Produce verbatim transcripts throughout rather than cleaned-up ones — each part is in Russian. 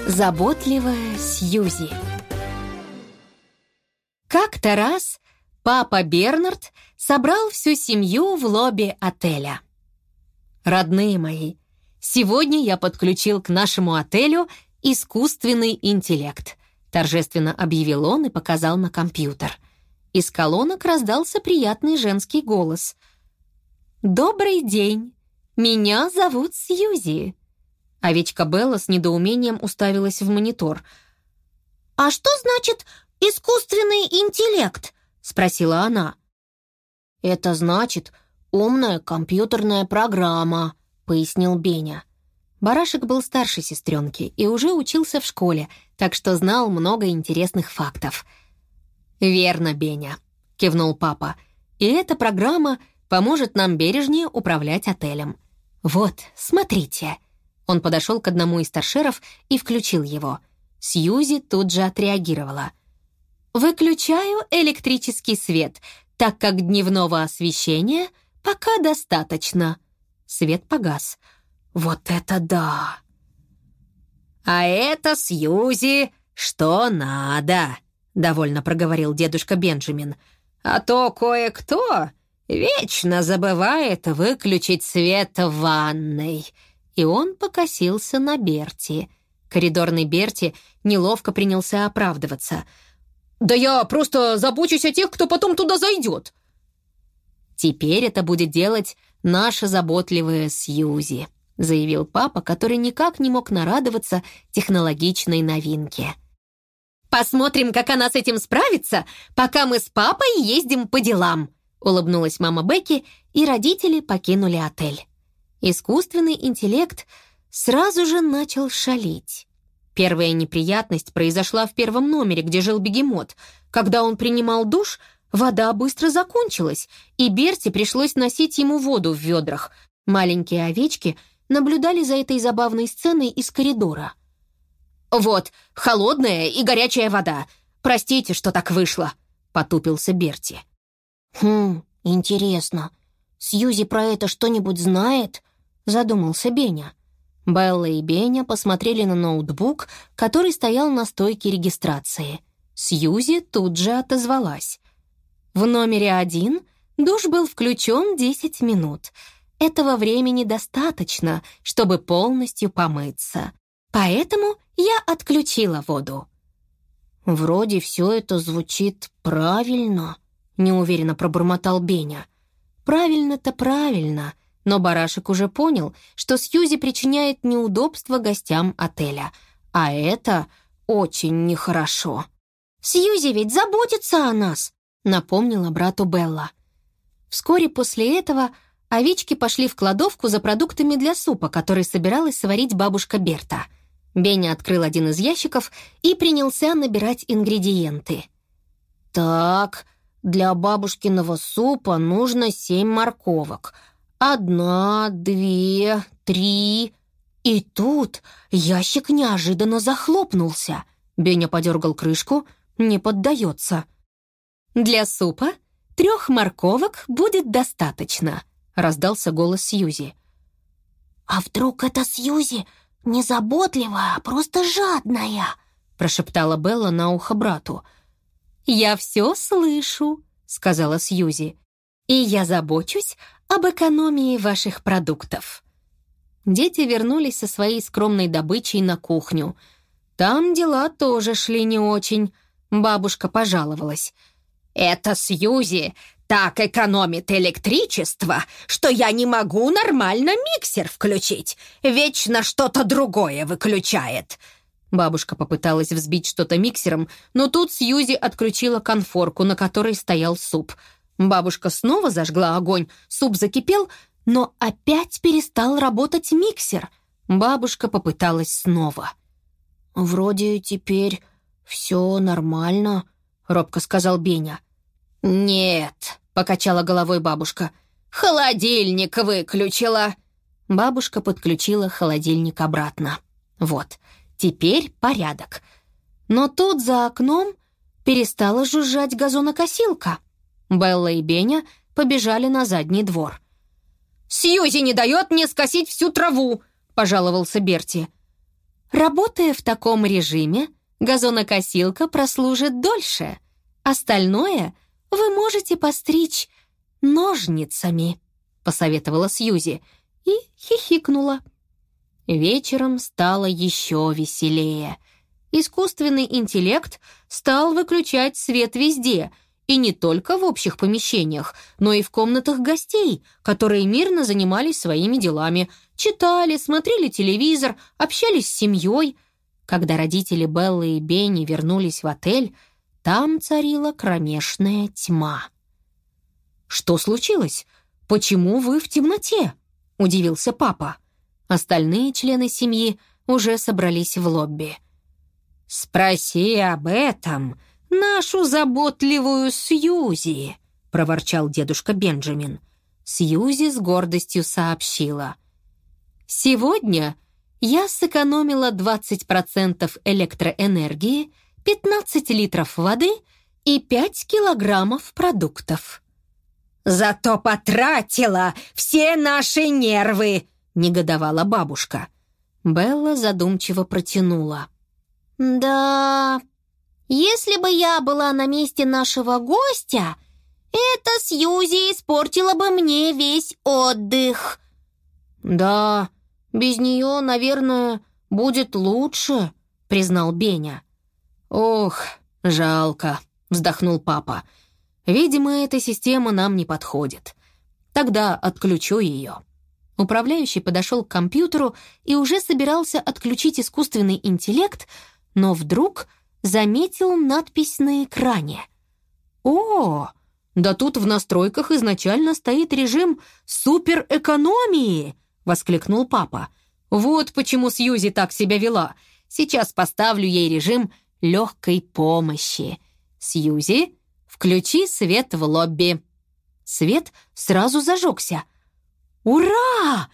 Заботливая Сьюзи. Как-то раз папа Бернард собрал всю семью в лобби отеля. «Родные мои, сегодня я подключил к нашему отелю искусственный интеллект», торжественно объявил он и показал на компьютер. Из колонок раздался приятный женский голос. «Добрый день, меня зовут Сьюзи». Овечка Белла с недоумением уставилась в монитор. «А что значит искусственный интеллект?» — спросила она. «Это значит умная компьютерная программа», — пояснил Беня. Барашек был старше сестренки и уже учился в школе, так что знал много интересных фактов. «Верно, Беня», — кивнул папа. «И эта программа поможет нам бережнее управлять отелем. Вот, смотрите». Он подошел к одному из торшеров и включил его. Сьюзи тут же отреагировала. «Выключаю электрический свет, так как дневного освещения пока достаточно». Свет погас. «Вот это да!» «А это, Сьюзи, что надо!» — довольно проговорил дедушка Бенджамин. «А то кое-кто вечно забывает выключить свет в ванной». И он покосился на Берти. Коридорный Берти неловко принялся оправдываться. «Да я просто забочусь о тех, кто потом туда зайдет». «Теперь это будет делать наша заботливая Сьюзи», заявил папа, который никак не мог нарадоваться технологичной новинке. «Посмотрим, как она с этим справится, пока мы с папой ездим по делам», улыбнулась мама Бекки, и родители покинули отель. Искусственный интеллект сразу же начал шалить. Первая неприятность произошла в первом номере, где жил бегемот. Когда он принимал душ, вода быстро закончилась, и Берти пришлось носить ему воду в ведрах. Маленькие овечки наблюдали за этой забавной сценой из коридора. «Вот, холодная и горячая вода. Простите, что так вышло», — потупился Берти. «Хм, интересно, Сьюзи про это что-нибудь знает?» — задумался Беня. Белла и Беня посмотрели на ноутбук, который стоял на стойке регистрации. Сьюзи тут же отозвалась. В номере один душ был включен десять минут. Этого времени достаточно, чтобы полностью помыться. Поэтому я отключила воду. «Вроде все это звучит правильно», — неуверенно пробормотал Беня. Правильно-то правильно, но Барашек уже понял, что Сьюзи причиняет неудобства гостям отеля. А это очень нехорошо. «Сьюзи ведь заботится о нас», — напомнила брату Белла. Вскоре после этого овечки пошли в кладовку за продуктами для супа, который собиралась сварить бабушка Берта. Беня открыл один из ящиков и принялся набирать ингредиенты. «Так, для бабушкиного супа нужно семь морковок. Одна, две, три...» И тут ящик неожиданно захлопнулся. Беня подергал крышку, не поддается. «Для супа трех морковок будет достаточно», — раздался голос Сьюзи. «А вдруг это Сьюзи не заботливая, а просто жадная?» — прошептала Белла на ухо брату. «Я все слышу», — сказала Сьюзи. «И я забочусь об экономии ваших продуктов». Дети вернулись со своей скромной добычей на кухню. Там дела тоже шли не очень. Бабушка пожаловалась. «Это Сьюзи так экономит электричество, что я не могу нормально миксер включить. Вечно что-то другое выключает». Бабушка попыталась взбить что-то миксером, но тут Сьюзи отключила конфорку, на которой стоял суп. Бабушка снова зажгла огонь, суп закипел, но опять перестал работать миксер. Бабушка попыталась снова. «Вроде теперь все нормально», — робко сказал Беня. «Нет», — покачала головой бабушка, — «холодильник выключила». Бабушка подключила холодильник обратно. Вот, теперь порядок. Но тут за окном перестала жужжать газонокосилка. Белла и Беня побежали на задний двор. «Сьюзи не дает мне скосить всю траву», — пожаловался Берти. Работая в таком режиме, газонокосилка прослужит дольше. Остальное вы можете постричь ножницами», — посоветовала Сьюзи и хихикнула. Вечером стало еще веселее. Искусственный интеллект стал выключать свет везде, и не только в общих помещениях, но и в комнатах гостей, которые мирно занимались своими делами, читали, смотрели телевизор, общались с семьей. Когда родители Беллы и Бенни вернулись в отель, там царила кромешная тьма. «Что случилось? Почему вы в темноте?» — удивился папа. Остальные члены семьи уже собрались в лобби. «Спроси об этом нашу заботливую Сьюзи», — проворчал дедушка Бенджамин. Сьюзи с гордостью сообщила: «Сегодня я сэкономила двадцать процентов электроэнергии, пятнадцать литров воды и пять килограммов продуктов». «Зато потратила все наши нервы», — негодовала бабушка. Белла задумчиво протянула: «Да, если бы я была на месте нашего гостя, эта Сьюзи испортила бы мне весь отдых». «Да, без нее, наверное, будет лучше», — признал Беня. «Ох, жалко», — вздохнул папа. «Видимо, эта система нам не подходит. Тогда отключу ее». Управляющий подошел к компьютеру и уже собирался отключить искусственный интеллект, но вдруг заметил надпись на экране. «О, да тут в настройках изначально стоит режим суперэкономии!» — воскликнул папа. «Вот почему Сьюзи так себя вела. Сейчас поставлю ей режим легкой помощи. Сьюзи, включи свет в лобби». Свет сразу зажегся. «Ура!»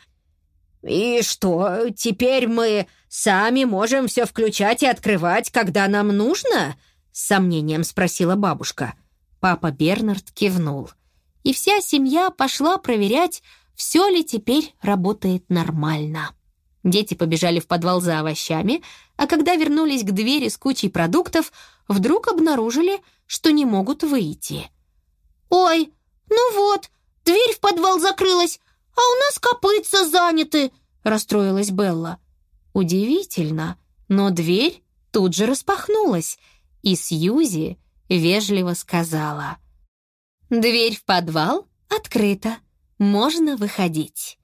«И что, теперь мы сами можем все включать и открывать, когда нам нужно?» — с сомнением спросила бабушка. Папа Бернард кивнул. И вся семья пошла проверять, все ли теперь работает нормально. Дети побежали в подвал за овощами, а когда вернулись к двери с кучей продуктов, вдруг обнаружили, что не могут выйти. «Ой, ну вот, дверь в подвал закрылась, а у нас копытца заняты», — расстроилась Белла. Удивительно, но дверь тут же распахнулась, и Сьюзи вежливо сказала: «Дверь в подвал открыта, можно выходить».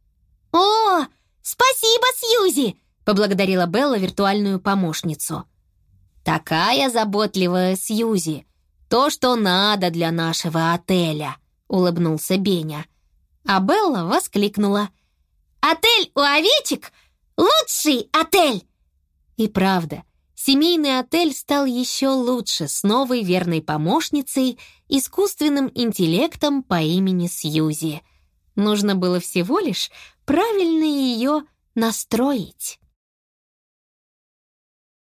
«О, спасибо, Сьюзи!» — поблагодарила Белла виртуальную помощницу. «Такая заботливая Сьюзи, то, что надо для нашего отеля», — улыбнулся Беня. А Белла воскликнула: «Отель у овечек — лучший отель!» И правда, семейный отель стал еще лучше с новой верной помощницей, искусственным интеллектом по имени Сьюзи. Нужно было всего лишь правильно ее настроить.